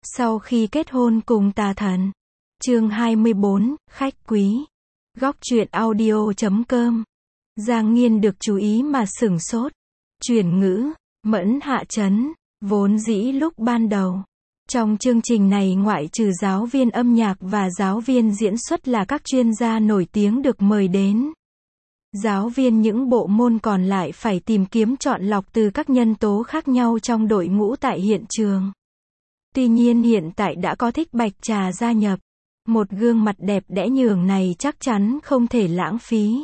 Sau khi kết hôn cùng tà thần. Chương 24, khách quý. Góc truyện audio.com. Giang Nghiên được chú ý mà sửng sốt. Chuyển ngữ, mẫn hạ chấn. Vốn dĩ lúc ban đầu, trong chương trình này ngoại trừ giáo viên âm nhạc và giáo viên diễn xuất là các chuyên gia nổi tiếng được mời đến, giáo viên những bộ môn còn lại phải tìm kiếm chọn lọc từ các nhân tố khác nhau trong đội ngũ tại hiện trường. Tuy nhiên hiện tại đã có Thích Bạch Trà gia nhập. Một gương mặt đẹp đẽ nhường này chắc chắn không thể lãng phí.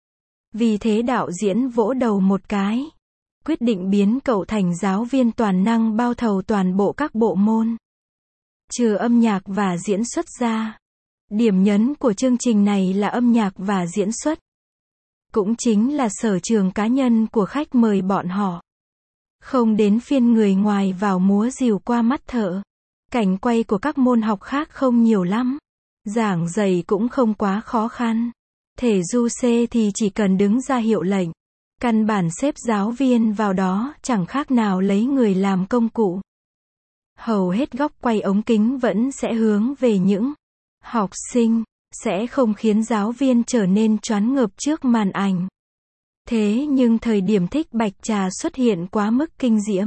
Vì thế đạo diễn vỗ đầu một cái, quyết định biến cậu thành giáo viên toàn năng bao thầu toàn bộ các bộ môn. Trừ âm nhạc và diễn xuất ra, điểm nhấn của chương trình này là âm nhạc và diễn xuất. Cũng chính là sở trường cá nhân của khách mời bọn họ. Không đến phiên người ngoài vào múa rìu qua mắt thợ. Cảnh quay của các môn học khác không nhiều lắm. Giảng dạy cũng không quá khó khăn. Thể du C thì chỉ cần đứng ra hiệu lệnh. Căn bản xếp giáo viên vào đó chẳng khác nào lấy người làm công cụ. Hầu hết góc quay ống kính vẫn sẽ hướng về những học sinh, sẽ không khiến giáo viên trở nên choáng ngợp trước màn ảnh. Thế nhưng thời điểm Thích Bạch Trà xuất hiện quá mức kinh diễm.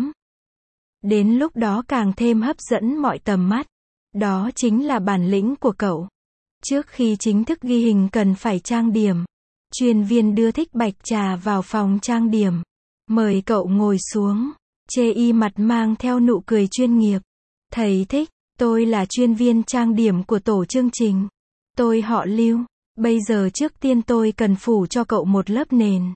Đến lúc đó càng thêm hấp dẫn mọi tầm mắt. Đó chính là bản lĩnh của cậu. Trước khi chính thức ghi hình cần phải trang điểm. Chuyên viên đưa Thích Bạch Trà vào phòng trang điểm. Mời cậu ngồi xuống. Chê y mặt mang theo nụ cười chuyên nghiệp. Thầy Thích, tôi là chuyên viên trang điểm của tổ chương trình. Tôi họ Lưu. Bây giờ trước tiên tôi cần phủ cho cậu một lớp nền.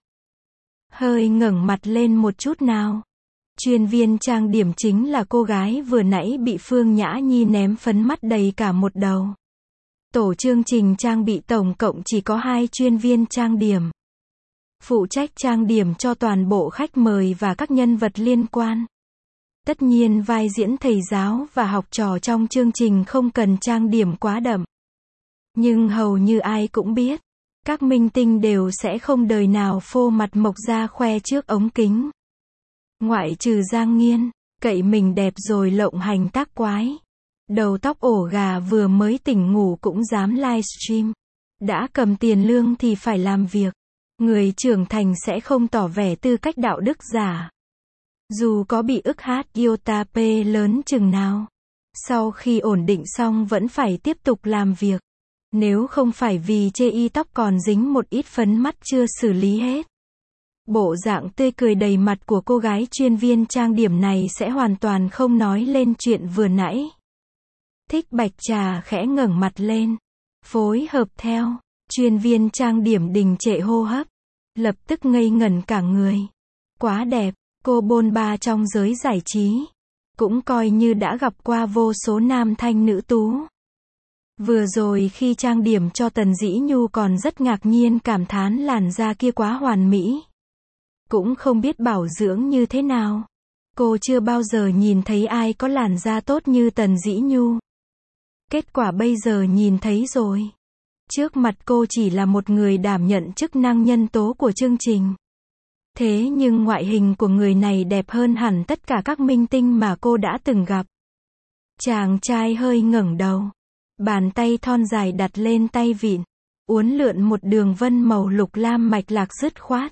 Hơi ngẩng mặt lên một chút nào. Chuyên viên trang điểm chính là cô gái vừa nãy bị Phương Nhã Nhi ném phấn mắt đầy cả một đầu. Tổ chương trình trang bị tổng cộng chỉ có 2 chuyên viên trang điểm. Phụ trách trang điểm cho toàn bộ khách mời và các nhân vật liên quan. Tất nhiên vai diễn thầy giáo và học trò trong chương trình không cần trang điểm quá đậm. Nhưng hầu như ai cũng biết, các minh tinh đều sẽ không đời nào phô mặt mộc ra khoe trước ống kính. Ngoại trừ Giang Nghiên, cậy mình đẹp rồi lộng hành tác quái. Đầu tóc ổ gà vừa mới tỉnh ngủ cũng dám livestream. Đã cầm tiền lương thì phải làm việc. Người trưởng thành sẽ không tỏ vẻ tư cách đạo đức giả. Dù có bị ức hát iota P lớn chừng nào. Sau khi ổn định xong vẫn phải tiếp tục làm việc. Nếu không phải vì chê y tóc còn dính một ít phấn mắt chưa xử lý hết. Bộ dạng tươi cười đầy mặt của cô gái chuyên viên trang điểm này sẽ hoàn toàn không nói lên chuyện vừa nãy. Thích Bạch Trà khẽ ngẩng mặt lên. Phối hợp theo. Chuyên viên trang điểm đình trệ hô hấp. Lập tức ngây ngẩn cả người. Quá đẹp. Cô bôn ba trong giới giải trí. Cũng coi như đã gặp qua vô số nam thanh nữ tú. Vừa rồi khi trang điểm cho Tần Dĩ Nhu còn rất ngạc nhiên cảm thán làn da kia quá hoàn mỹ. Cũng không biết bảo dưỡng như thế nào. Cô chưa bao giờ nhìn thấy ai có làn da tốt như Tần Dĩ Nhu. Kết quả bây giờ nhìn thấy rồi. Trước mặt cô chỉ là một người đảm nhận chức năng nhân tố của chương trình. Thế nhưng ngoại hình của người này đẹp hơn hẳn tất cả các minh tinh mà cô đã từng gặp. Chàng trai hơi ngẩng đầu. Bàn tay thon dài đặt lên tay vịn. Uốn lượn một đường vân màu lục lam mạch lạc dứt khoát.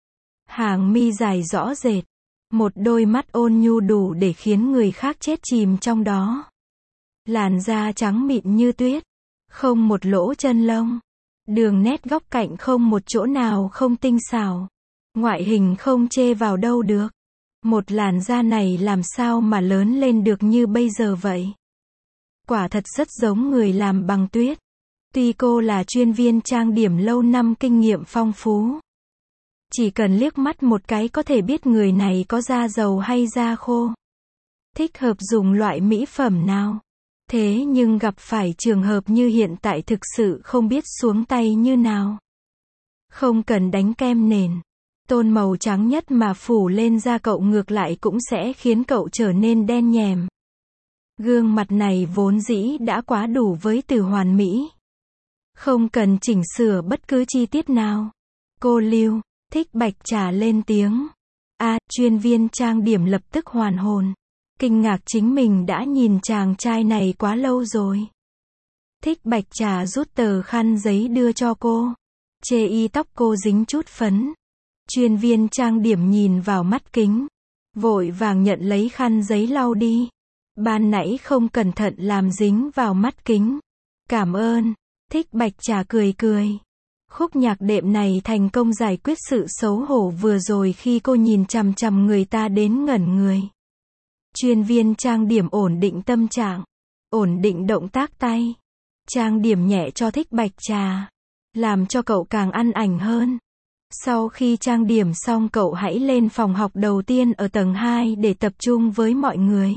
Hàng mi dài rõ rệt. Một đôi mắt ôn nhu đủ để khiến người khác chết chìm trong đó. Làn da trắng mịn như tuyết. Không một lỗ chân lông. Đường nét góc cạnh không một chỗ nào không tinh xảo. Ngoại hình không chê vào đâu được. Một làn da này làm sao mà lớn lên được như bây giờ vậy? Quả thật rất giống người làm bằng tuyết. Tuy cô là chuyên viên trang điểm lâu năm kinh nghiệm phong phú. Chỉ cần liếc mắt một cái có thể biết người này có da dầu hay da khô. Thích hợp dùng loại mỹ phẩm nào. Thế nhưng gặp phải trường hợp như hiện tại thực sự không biết xuống tay như nào. Không cần đánh kem nền. Tôn màu trắng nhất mà phủ lên da cậu ngược lại cũng sẽ khiến cậu trở nên đen nhèm. Gương mặt này vốn dĩ đã quá đủ với từ hoàn mỹ. Không cần chỉnh sửa bất cứ chi tiết nào. Cô Lưu, Thích Bạch Trà lên tiếng. Chuyên viên trang điểm lập tức hoàn hồn. kinh ngạc chính mình đã nhìn chàng trai này quá lâu rồi. Thích Bạch Trà rút tờ khăn giấy đưa cho cô. Chê y tóc cô dính chút phấn. Chuyên viên trang điểm nhìn vào mắt kính. Vội vàng nhận lấy khăn giấy lau đi. Ban nãy không cẩn thận làm dính vào mắt kính. Cảm ơn. Thích Bạch Trà cười cười. Khúc nhạc đệm này thành công giải quyết sự xấu hổ vừa rồi khi cô nhìn chằm chằm người ta đến ngẩn người. Chuyên viên trang điểm ổn định tâm trạng. Ổn định động tác tay. Trang điểm nhẹ cho Thích Bạch Trà. Làm cho cậu càng ăn ảnh hơn. Sau khi trang điểm xong cậu hãy lên phòng học đầu tiên ở tầng 2 để tập trung với mọi người.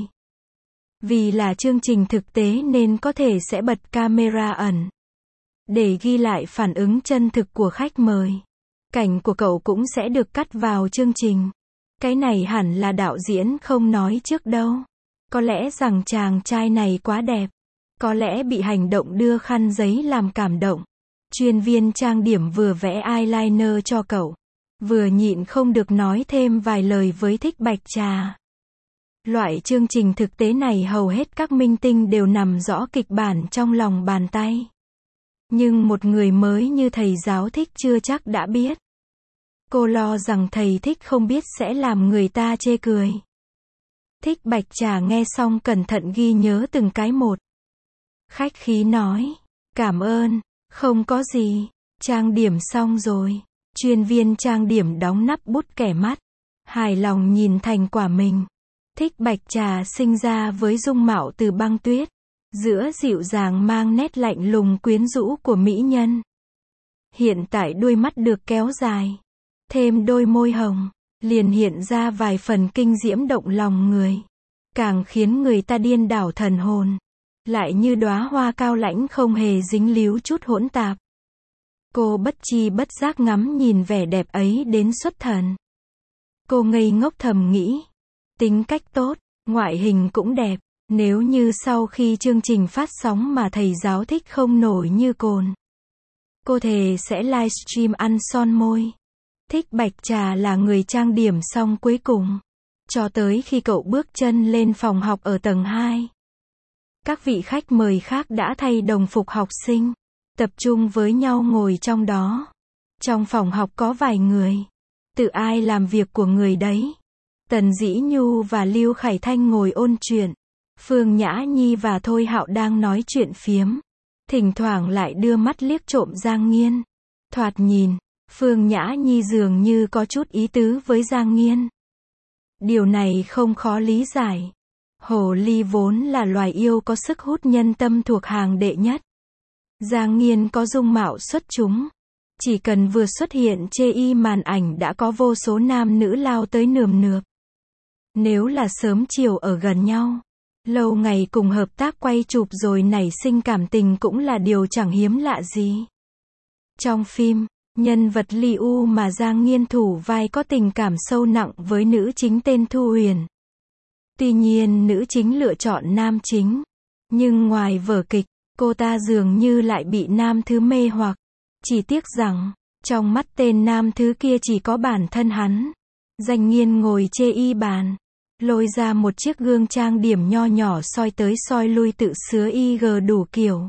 Vì là chương trình thực tế nên có thể sẽ bật camera ẩn. Để ghi lại phản ứng chân thực của khách mời. Cảnh của cậu cũng sẽ được cắt vào chương trình. Cái này hẳn là đạo diễn không nói trước đâu. Có lẽ rằng chàng trai này quá đẹp. Có lẽ bị hành động đưa khăn giấy làm cảm động. Chuyên viên trang điểm vừa vẽ eyeliner cho cậu. Vừa nhịn không được nói thêm vài lời với Thích Bạch Trà. Loại chương trình thực tế này hầu hết các minh tinh đều nằm rõ kịch bản trong lòng bàn tay. Nhưng một người mới như thầy giáo Thích chưa chắc đã biết. Cô lo rằng thầy Thích không biết sẽ làm người ta chê cười. Thích Bạch Trà nghe xong cẩn thận ghi nhớ từng cái một. Khách khí nói, cảm ơn, không có gì, trang điểm xong rồi. Chuyên viên trang điểm đóng nắp bút kẻ mắt. Hài lòng nhìn thành quả mình. Thích Bạch Trà sinh ra với dung mạo từ băng tuyết. Giữa dịu dàng mang nét lạnh lùng quyến rũ của mỹ nhân. Hiện tại đuôi mắt được kéo dài. Thêm đôi môi hồng. Liền hiện ra vài phần kinh diễm động lòng người. Càng khiến người ta điên đảo thần hồn. Lại như đóa hoa cao lãnh không hề dính líu chút hỗn tạp. Cô bất chi bất giác ngắm nhìn vẻ đẹp ấy đến xuất thần. Cô ngây ngốc thầm nghĩ. Tính cách tốt, ngoại hình cũng đẹp. Nếu như sau khi chương trình phát sóng mà thầy giáo Thích không nổi như cồn. Cô thề sẽ livestream ăn son môi. Thích Bạch Trà là người trang điểm xong cuối cùng. Cho tới khi cậu bước chân lên phòng học ở tầng 2. Các vị khách mời khác đã thay đồng phục học sinh. Tập trung với nhau ngồi trong đó. Trong phòng học có vài người. Tự ai làm việc của người đấy. Tần Dĩ Nhu và Lưu Khải Thanh ngồi ôn chuyện. Phương Nhã Nhi và Thôi Hạo đang nói chuyện phiếm. Thỉnh thoảng lại đưa mắt liếc trộm Giang Nghiên. Thoạt nhìn, Phương Nhã Nhi dường như có chút ý tứ với Giang Nghiên. Điều này không khó lý giải. Hồ ly vốn là loài yêu có sức hút nhân tâm thuộc hàng đệ nhất. Giang Nghiên có dung mạo xuất chúng. Chỉ cần vừa xuất hiện chê y màn ảnh đã có vô số nam nữ lao tới nườm nượp. Nếu là sớm chiều ở gần nhau, lâu ngày cùng hợp tác quay chụp rồi nảy sinh cảm tình cũng là điều chẳng hiếm lạ gì. Trong phim, nhân vật Liu mà Giang Nghiên thủ vai có tình cảm sâu nặng với nữ chính tên Thu Huyền. Tuy nhiên nữ chính lựa chọn nam chính. Nhưng ngoài vở kịch, cô ta dường như lại bị nam thứ mê hoặc. Chỉ tiếc rằng, trong mắt tên nam thứ kia chỉ có bản thân hắn. Giang Nghiên ngồi chê y bàn. Lôi ra một chiếc gương trang điểm nho nhỏ soi tới soi lui tự sứa IG đủ kiểu.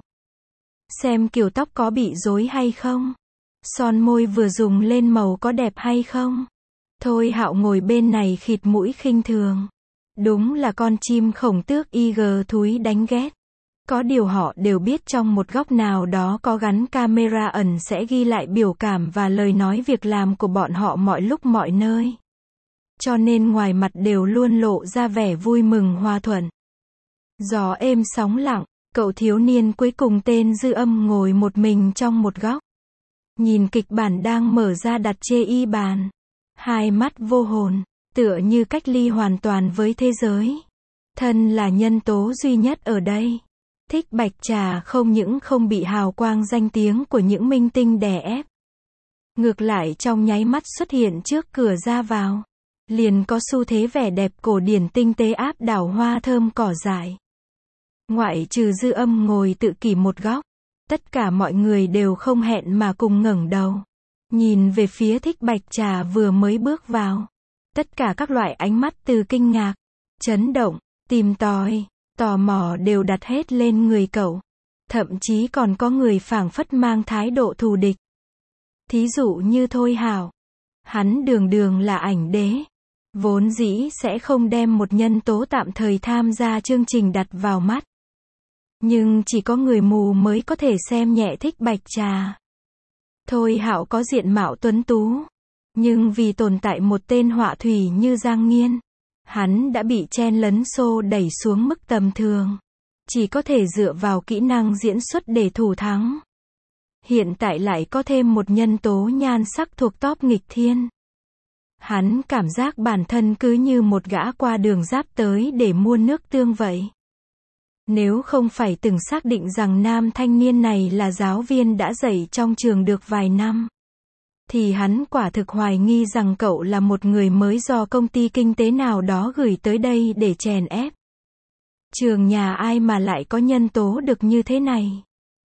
Xem kiểu tóc có bị rối hay không? Son môi vừa dùng lên màu có đẹp hay không? Thôi Hạo ngồi bên này khịt mũi khinh thường. Đúng là con chim khổng tước IG thúi đánh ghét. Có điều họ đều biết trong một góc nào đó có gắn camera ẩn sẽ ghi lại biểu cảm và lời nói việc làm của bọn họ mọi lúc mọi nơi. Cho nên ngoài mặt đều luôn lộ ra vẻ vui mừng hòa thuận. Gió êm sóng lặng, cậu thiếu niên cuối cùng tên Dư Âm ngồi một mình trong một góc. Nhìn kịch bản đang mở ra đặt chê y bàn. Hai mắt vô hồn, tựa như cách ly hoàn toàn với thế giới. Thân là nhân tố duy nhất ở đây. Thích Bạch Trà không những không bị hào quang danh tiếng của những minh tinh đè ép. Ngược lại trong nháy mắt xuất hiện trước cửa ra vào. Liền có xu thế vẻ đẹp cổ điển tinh tế áp đảo hoa thơm cỏ dại. Ngoại trừ Dư Âm ngồi tự kỷ một góc. Tất cả mọi người đều không hẹn mà cùng ngẩng đầu. Nhìn về phía Thích Bạch Trà vừa mới bước vào. Tất cả các loại ánh mắt từ kinh ngạc, chấn động, tìm tòi, tò mò đều đặt hết lên người cậu. Thậm chí còn có người phảng phất mang thái độ thù địch. Thí dụ như Thôi Hạo. Hắn đường đường là ảnh đế. Vốn dĩ sẽ không đem một nhân tố tạm thời tham gia chương trình đặt vào mắt. Nhưng chỉ có người mù mới có thể xem nhẹ Thích Bạch Trà. Thôi Hạo có diện mạo tuấn tú. Nhưng vì tồn tại một tên họa thủy như Giang Nghiên, hắn đã bị chen lấn xô đẩy xuống mức tầm thường. Chỉ có thể dựa vào kỹ năng diễn xuất để thủ thắng. Hiện tại lại có thêm một nhân tố nhan sắc thuộc top nghịch thiên. Hắn cảm giác bản thân cứ như một gã qua đường giáp tới để mua nước tương vậy. Nếu không phải từng xác định rằng nam thanh niên này là giáo viên đã dạy trong trường được vài năm, thì hắn quả thực hoài nghi rằng cậu là một người mới do công ty kinh tế nào đó gửi tới đây để chèn ép. Trường nhà ai mà lại có nhân tố được như thế này.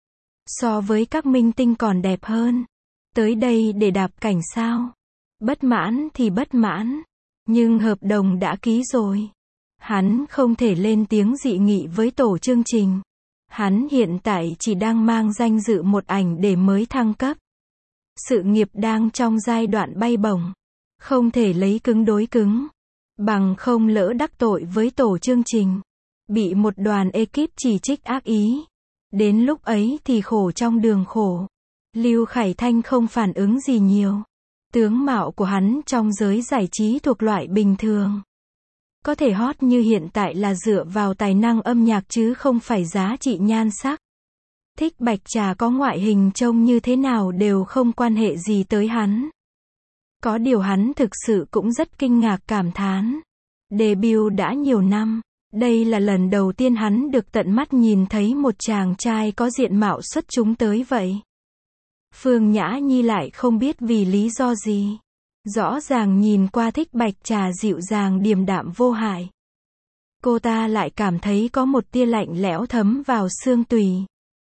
So với các minh tinh còn đẹp hơn. Tới đây để đạp cảnh sao? Bất mãn thì bất mãn. Nhưng hợp đồng đã ký rồi. Hắn không thể lên tiếng dị nghị với tổ chương trình. Hắn hiện tại chỉ đang mang danh dự một ảnh để mới thăng cấp. Sự nghiệp đang trong giai đoạn bay bổng. Không thể lấy cứng đối cứng. Bằng không lỡ đắc tội với tổ chương trình. Bị một đoàn ekip chỉ trích ác ý. Đến lúc ấy thì khổ trong đường khổ. Lưu Khải Thanh không phản ứng gì nhiều. Tướng mạo của hắn trong giới giải trí thuộc loại bình thường. Có thể hot như hiện tại là dựa vào tài năng âm nhạc chứ không phải giá trị nhan sắc. Thích Bạch Trà có ngoại hình trông như thế nào đều không quan hệ gì tới hắn. Có điều hắn thực sự cũng rất kinh ngạc cảm thán. Debut đã nhiều năm. Đây là lần đầu tiên hắn được tận mắt nhìn thấy một chàng trai có diện mạo xuất chúng tới vậy. Phương Nhã Nhi lại không biết vì lý do gì. Rõ ràng nhìn qua Thích Bạch Trà dịu dàng điềm đạm vô hại. Cô ta lại cảm thấy có một tia lạnh lẽo thấm vào xương tủy.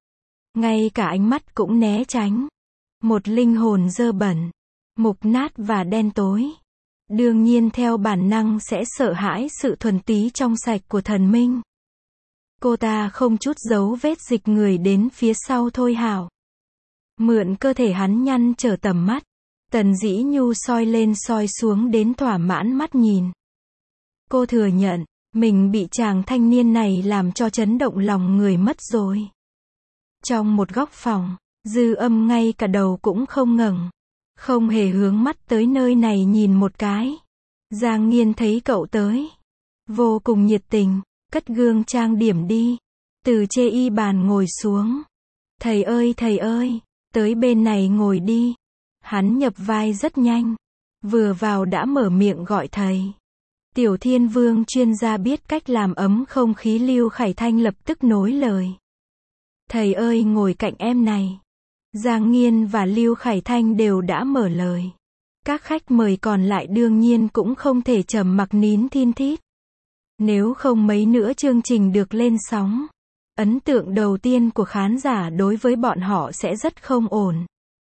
Ngay cả ánh mắt cũng né tránh. Một linh hồn dơ bẩn, mục nát và đen tối. Đương nhiên theo bản năng sẽ sợ hãi sự thuần túy trong sạch của thần minh. Cô ta không chút dấu vết dịch người đến phía sau Thôi Hạo. Mượn cơ thể hắn nhăn trở tầm mắt. Tần Dĩ Nhu soi lên soi xuống đến thỏa mãn mắt nhìn. Cô thừa nhận, mình bị chàng thanh niên này làm cho chấn động lòng người mất rồi. Trong một góc phòng, Dư Âm ngay cả đầu cũng không ngẩng. Không hề hướng mắt tới nơi này nhìn một cái. Giang Nghiên thấy cậu tới. Vô cùng nhiệt tình, cất gương trang điểm đi. Từ chê y bàn ngồi xuống. Thầy ơi, tới bên này ngồi đi. Hắn nhập vai rất nhanh. Vừa vào đã mở miệng gọi thầy. Tiểu Thiên Vương chuyên gia biết cách làm ấm không khí Lưu Khải Thanh lập tức nối lời. Thầy ơi ngồi cạnh em này. Giang Nghiên và Lưu Khải Thanh đều đã mở lời. Các khách mời còn lại đương nhiên cũng không thể trầm mặc nín thin thít. Nếu không mấy nữa chương trình được lên sóng. Ấn tượng đầu tiên của khán giả đối với bọn họ sẽ rất không ổn.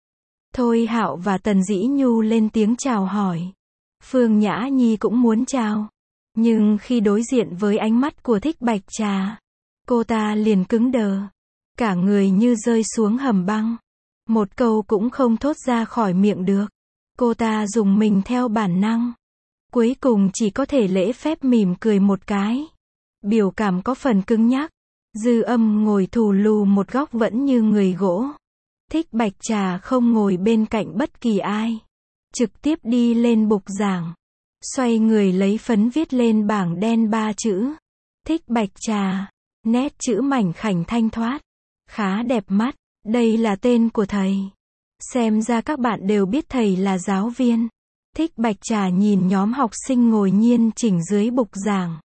Thôi Hạo và Tần Dĩ Nhu lên tiếng chào hỏi. Phương Nhã Nhi cũng muốn chào. Nhưng khi đối diện với ánh mắt của Thích Bạch Trà, cô ta liền cứng đờ. Cả người như rơi xuống hầm băng. Một câu cũng không thốt ra khỏi miệng được. Cô ta dùng mình theo bản năng. Cuối cùng chỉ có thể lễ phép mỉm cười một cái. Biểu cảm có phần cứng nhắc. Dư Âm ngồi thù lù một góc vẫn như người gỗ. Thích Bạch Trà không ngồi bên cạnh bất kỳ ai. Trực tiếp đi lên bục giảng. Xoay người lấy phấn viết lên bảng đen 3 chữ. Thích Bạch Trà. Nét chữ mảnh khảnh thanh thoát. Khá đẹp mắt. Đây là tên của thầy. Xem ra các bạn đều biết thầy là giáo viên. Thích Bạch Trà nhìn nhóm học sinh ngồi nghiêm chỉnh dưới bục giảng.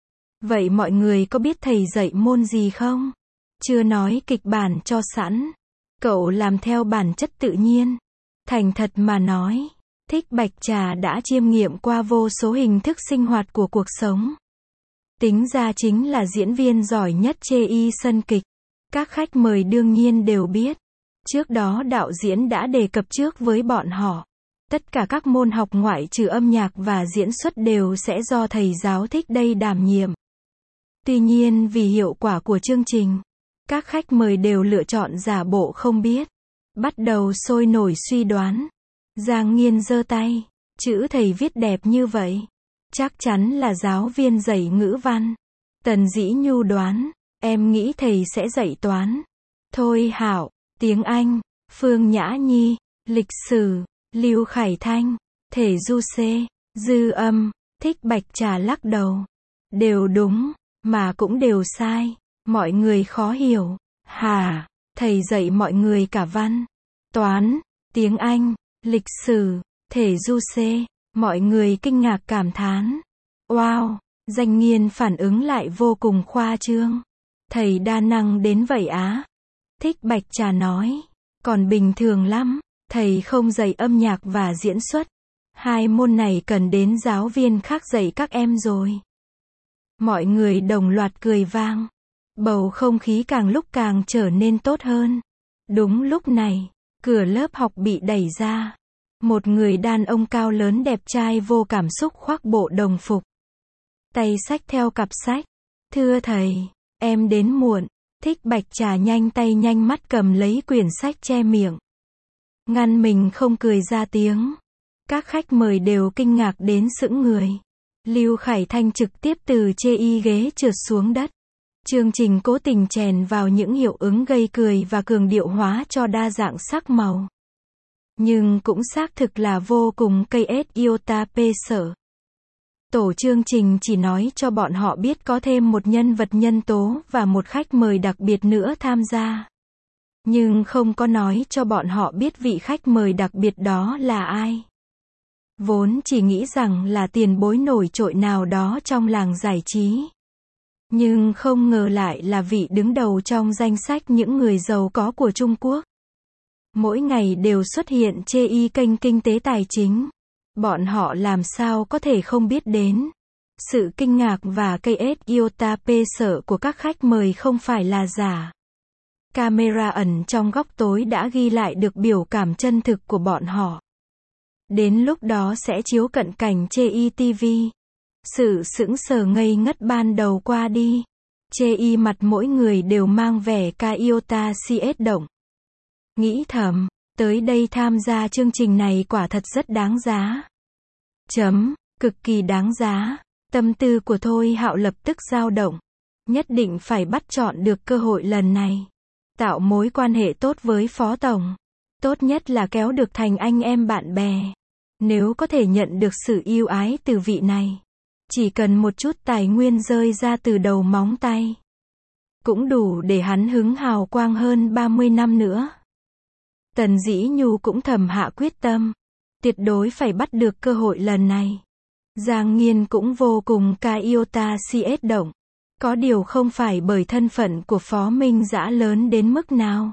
Vậy mọi người có biết thầy dạy môn gì không? Chưa nói kịch bản cho sẵn. Cậu làm theo bản chất tự nhiên. Thành thật mà nói, Thích Bạch Trà đã chiêm nghiệm qua vô số hình thức sinh hoạt của cuộc sống. Tính ra chính là diễn viên giỏi nhất chê y sân kịch. Các khách mời đương nhiên đều biết. Trước đó đạo diễn đã đề cập trước với bọn họ. Tất cả các môn học ngoại trừ âm nhạc và diễn xuất đều sẽ do thầy giáo Thích đây đảm nhiệm. Tuy nhiên vì hiệu quả của chương trình, các khách mời đều lựa chọn giả bộ không biết. Bắt đầu sôi nổi suy đoán. Giang Nghiên giơ tay. Chữ thầy viết đẹp như vậy. Chắc chắn là giáo viên dạy ngữ văn. Tần Dĩ Nhu đoán. Em nghĩ thầy sẽ dạy toán. Thôi Hạo, tiếng Anh, Phương Nhã Nhi, lịch sử, Lưu Khải Thanh, thể du C, Dư Âm, Thích Bạch Trà lắc đầu. Đều đúng, mà cũng đều sai. Mọi người khó hiểu. Hả, thầy dạy mọi người cả văn, toán, tiếng Anh, lịch sử, thể du C. Mọi người kinh ngạc cảm thán. Wow, Giang Nghiên phản ứng lại vô cùng khoa trương. Thầy đa năng đến vậy á? Thích Bạch Trà nói. Còn bình thường lắm, thầy không dạy âm nhạc và diễn xuất. Hai môn này cần đến giáo viên khác dạy các em rồi. Mọi người đồng loạt cười vang. Bầu không khí càng lúc càng trở nên tốt hơn. Đúng lúc này, cửa lớp học bị đẩy ra. Một người đàn ông cao lớn đẹp trai vô cảm xúc khoác bộ đồng phục. Tay xách theo cặp sách. Thưa thầy, em đến muộn. Thích Bạch Trà nhanh tay nhanh mắt cầm lấy quyển sách che miệng. Ngăn mình không cười ra tiếng. Các khách mời đều kinh ngạc đến sững người. Lưu Khải Thanh trực tiếp từ chê y ghế trượt xuống đất. Chương trình cố tình chèn vào những hiệu ứng gây cười và cường điệu hóa cho đa dạng sắc màu. Nhưng cũng xác thực là vô cùng KS iota p sở. Tổ chương trình chỉ nói cho bọn họ biết có thêm một nhân vật nhân tố và một khách mời đặc biệt nữa tham gia. Nhưng không có nói cho bọn họ biết vị khách mời đặc biệt đó là ai. Vốn chỉ nghĩ rằng là tiền bối nổi trội nào đó trong làng giải trí. Nhưng không ngờ lại là vị đứng đầu trong danh sách những người giàu có của Trung Quốc. Mỗi ngày đều xuất hiện chê y kênh kinh tế tài chính. Bọn họ làm sao có thể không biết đến. Sự kinh ngạc và KS iota p sở của các khách mời không phải là giả. Camera ẩn trong góc tối đã ghi lại được biểu cảm chân thực của bọn họ. Đến lúc đó sẽ chiếu cận cảnh chê y TV. Sự sững sờ ngây ngất ban đầu qua đi. Chê y mặt mỗi người đều mang vẻ ca iota CS động. Nghĩ thầm, tới đây tham gia chương trình này quả thật rất đáng giá. Cực kỳ đáng giá. Tâm tư của Thôi Hạo lập tức dao động. Nhất định phải bắt chọn được cơ hội lần này. Tạo mối quan hệ tốt với Phó Tổng. Tốt nhất là kéo được thành anh em bạn bè. Nếu có thể nhận được sự yêu ái từ vị này. Chỉ cần một chút tài nguyên rơi ra từ đầu móng tay. Cũng đủ để hắn hứng hào quang hơn 30 năm nữa. Tần Dĩ Nhu cũng thầm hạ quyết tâm. Tuyệt đối phải bắt được cơ hội lần này. Giang Nghiên cũng vô cùng ca iota CS động. Có điều không phải bởi thân phận của Phó Minh Dã lớn đến mức nào.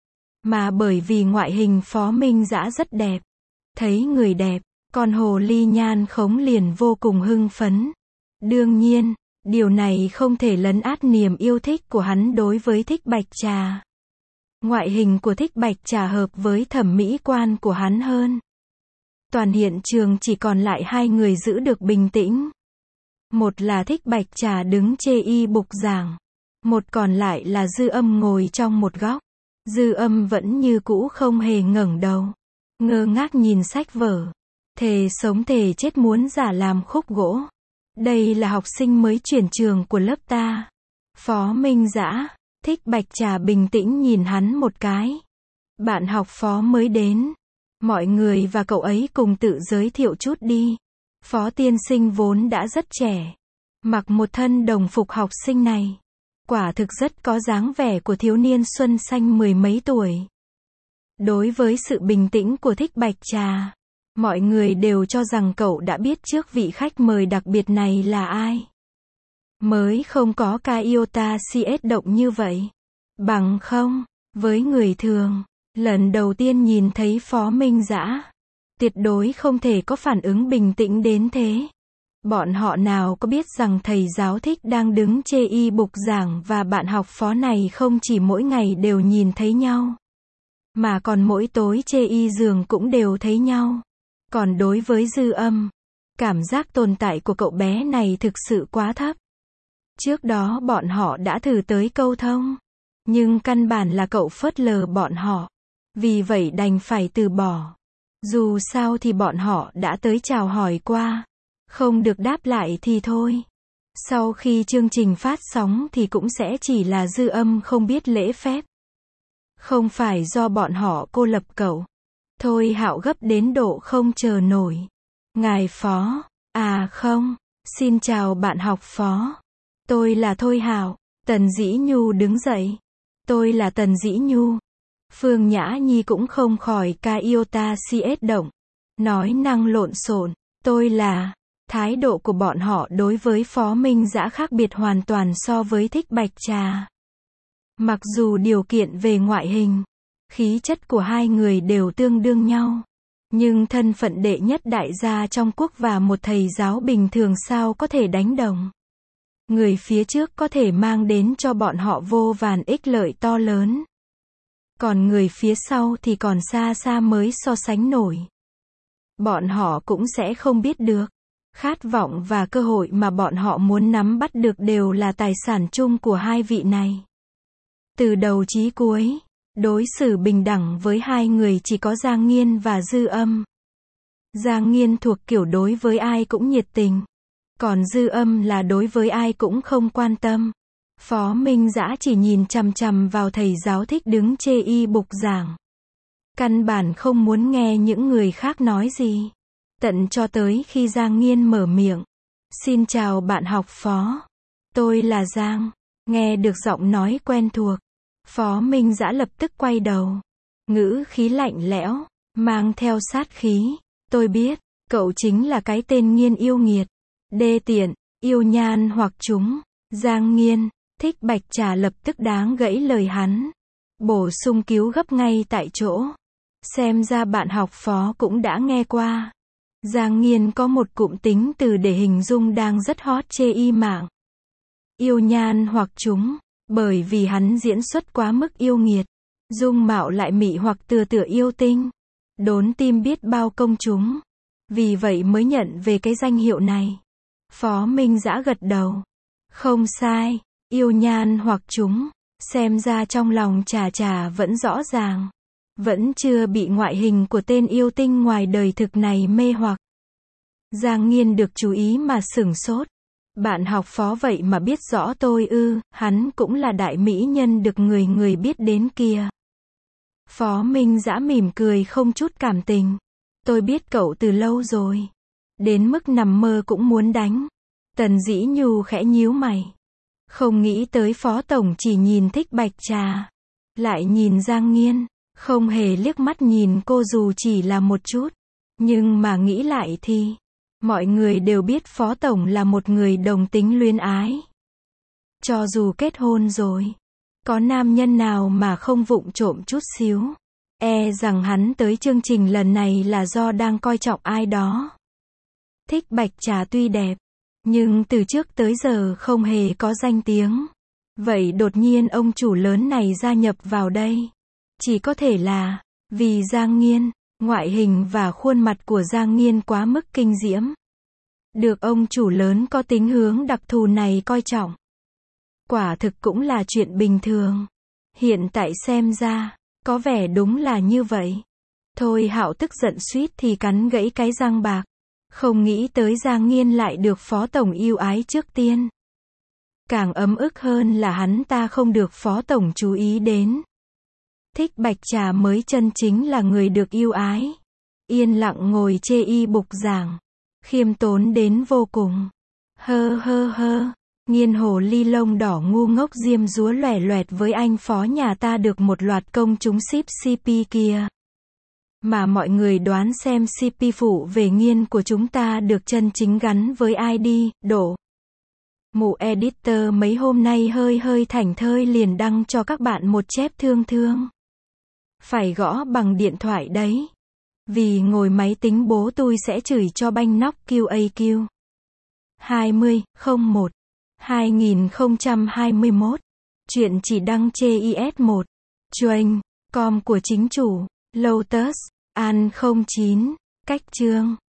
Mà bởi vì ngoại hình Phó Minh Dã rất đẹp. Thấy người đẹp, con hồ ly nhan khống liền vô cùng hưng phấn. Đương nhiên, điều này không thể lấn át niềm yêu thích của hắn đối với Thích Bạch Trà. Ngoại hình của Thích Bạch Trà hợp với thẩm mỹ quan của hắn hơn. Toàn hiện trường chỉ còn lại hai người giữ được bình tĩnh. Một là Thích Bạch Trà đứng chê y bục giảng. Một còn lại là Dư Âm ngồi trong một góc. Dư Âm vẫn như cũ không hề ngẩng đầu. Ngơ ngác nhìn sách vở. Thề sống thề chết muốn giả làm khúc gỗ. Đây là học sinh mới chuyển trường của lớp ta. Phó Minh Dã. Thích Bạch Trà bình tĩnh nhìn hắn một cái. Bạn học Phó mới đến. Mọi người và cậu ấy cùng tự giới thiệu chút đi. Phó tiên sinh vốn đã rất trẻ. Mặc một thân đồng phục học sinh này. Quả thực rất có dáng vẻ của thiếu niên xuân xanh mười mấy tuổi. Đối với sự bình tĩnh của Thích Bạch Trà, mọi người đều cho rằng cậu đã biết trước vị khách mời đặc biệt này là ai. Mới không có ca iota CS động như vậy. Bằng không, với người thường, lần đầu tiên nhìn thấy Phó Minh Dã, tuyệt đối không thể có phản ứng bình tĩnh đến thế. Bọn họ nào có biết rằng thầy giáo Thích đang đứng chê y bục giảng và bạn học Phó này không chỉ mỗi ngày đều nhìn thấy nhau, mà còn mỗi tối chê y giường cũng đều thấy nhau. Còn đối với Dư Âm, cảm giác tồn tại của cậu bé này thực sự quá thấp. Trước đó bọn họ đã thử tới câu thông. Nhưng căn bản là cậu phớt lờ bọn họ. Vì vậy đành phải từ bỏ. Dù sao thì bọn họ đã tới chào hỏi qua. Không được đáp lại thì thôi. Sau khi chương trình phát sóng thì cũng sẽ chỉ là dư âm không biết lễ phép. Không phải do bọn họ cô lập cậu. Thôi Hạo gấp đến độ không chờ nổi. Ngài Phó. À không. Xin chào bạn học Phó. Tôi là Thôi Hạo. Tần Dĩ Nhu đứng dậy. Tôi là Tần Dĩ Nhu. Phương Nhã Nhi cũng không khỏi ca iota cs động. Nói năng lộn xộn. Tôi là. Thái độ của bọn họ đối với Phó Minh Dã khác biệt hoàn toàn so với Thích Bạch Trà. Mặc dù điều kiện về ngoại hình, khí chất của hai người đều tương đương nhau. Nhưng thân phận đệ nhất đại gia trong quốc và một thầy giáo bình thường sao có thể đánh đồng. Người phía trước có thể mang đến cho bọn họ vô vàn ích lợi to lớn. Còn người phía sau thì còn xa xa mới so sánh nổi. Bọn họ cũng sẽ không biết được. Khát vọng và cơ hội mà bọn họ muốn nắm bắt được đều là tài sản chung của hai vị này. Từ đầu chí cuối, đối xử bình đẳng với hai người chỉ có Giang Nghiên và Dư Âm. Giang Nghiên thuộc kiểu đối với ai cũng nhiệt tình. Còn Dư Âm là đối với ai cũng không quan tâm. Phó Minh Dã chỉ nhìn chằm chằm vào thầy giáo thích đứng chê y bục giảng. Căn bản không muốn nghe những người khác nói gì. Tận cho tới khi Giang Nghiên mở miệng. Xin chào bạn học Phó. Tôi là Giang. Nghe được giọng nói quen thuộc. Phó Minh Dã lập tức quay đầu. Ngữ khí lạnh lẽo, mang theo sát khí. Tôi biết, cậu chính là cái tên Nghiên yêu nghiệt, đê tiện, yêu nhan hoặc chúng. Giang Nghiên, Thích Bạch Trà lập tức đáng gãy lời hắn. Bổ sung cứu gấp ngay tại chỗ. Xem ra bạn học Phó cũng đã nghe qua. Giang Nghiên có một cụm tính từ để hình dung đang rất hot chê y mạng. Yêu nhan hoặc chúng. Bởi vì hắn diễn xuất quá mức yêu nghiệt. Dung mạo lại mị hoặc tựa yêu tinh. Đốn tim biết bao công chúng. Vì vậy mới nhận về cái danh hiệu này. Phó Minh Dã gật đầu. Không sai. Yêu nhan hoặc chúng. Xem ra trong lòng Trà vẫn rõ ràng. Vẫn chưa bị ngoại hình của tên yêu tinh ngoài đời thực này mê hoặc. Giang Nghiên được chú ý mà sửng sốt. Bạn học Phó vậy mà biết rõ tôi ư, hắn cũng là đại mỹ nhân được người biết đến kia. Phó Minh Dã mỉm cười không chút cảm tình. Tôi biết cậu từ lâu rồi. Đến mức nằm mơ cũng muốn đánh. Tần Dĩ Nhu khẽ nhíu mày. Không nghĩ tới Phó Tổng chỉ nhìn Thích Bạch Trà. Lại nhìn Giang Nghiên. Không hề liếc mắt nhìn cô dù chỉ là một chút. Nhưng mà nghĩ lại thì mọi người đều biết Phó Tổng là một người đồng tính luyến ái. Cho dù kết hôn rồi, có nam nhân nào mà không vụng trộm chút xíu. E rằng hắn tới chương trình lần này là do đang coi trọng ai đó. Thích Bạch Trà tuy đẹp, nhưng từ trước tới giờ không hề có danh tiếng. Vậy đột nhiên ông chủ lớn này gia nhập vào đây. Chỉ có thể là vì Giang Nghiên. Ngoại hình và khuôn mặt của Giang Nghiên quá mức kinh diễm. Được ông chủ lớn có tính hướng đặc thù này coi trọng. Quả thực cũng là chuyện bình thường. Hiện tại xem ra, có vẻ đúng là như vậy. Thôi Hạo tức giận suýt thì cắn gãy cái răng bạc. Không nghĩ tới Giang Nghiên lại được Phó Tổng yêu ái trước tiên. Càng ấm ức hơn là hắn ta không được Phó Tổng chú ý đến. Thích Bạch Trà mới chân chính là người được yêu ái. Yên lặng ngồi chê y bục giảng. Khiêm tốn đến vô cùng. Hơ. Nghiên hồ ly lông đỏ ngu ngốc diêm dúa loẻ loẹt với anh Phó nhà ta được một loạt công chúng ship CP kia. Mà mọi người đoán xem CP phụ về Nghiên của chúng ta được chân chính gắn với ai đi, độ. Mụ editor mấy hôm nay hơi thảnh thơi liền đăng cho các bạn một chép thương. Phải gõ bằng điện thoại đấy. Vì ngồi máy tính bố tôi sẽ chửi cho banh nóc QAQ. 20/01/2021. Chuyện chỉ đăng chê IS1. Chuyên. Com của chính chủ. Lotus. An 09. Cách chương.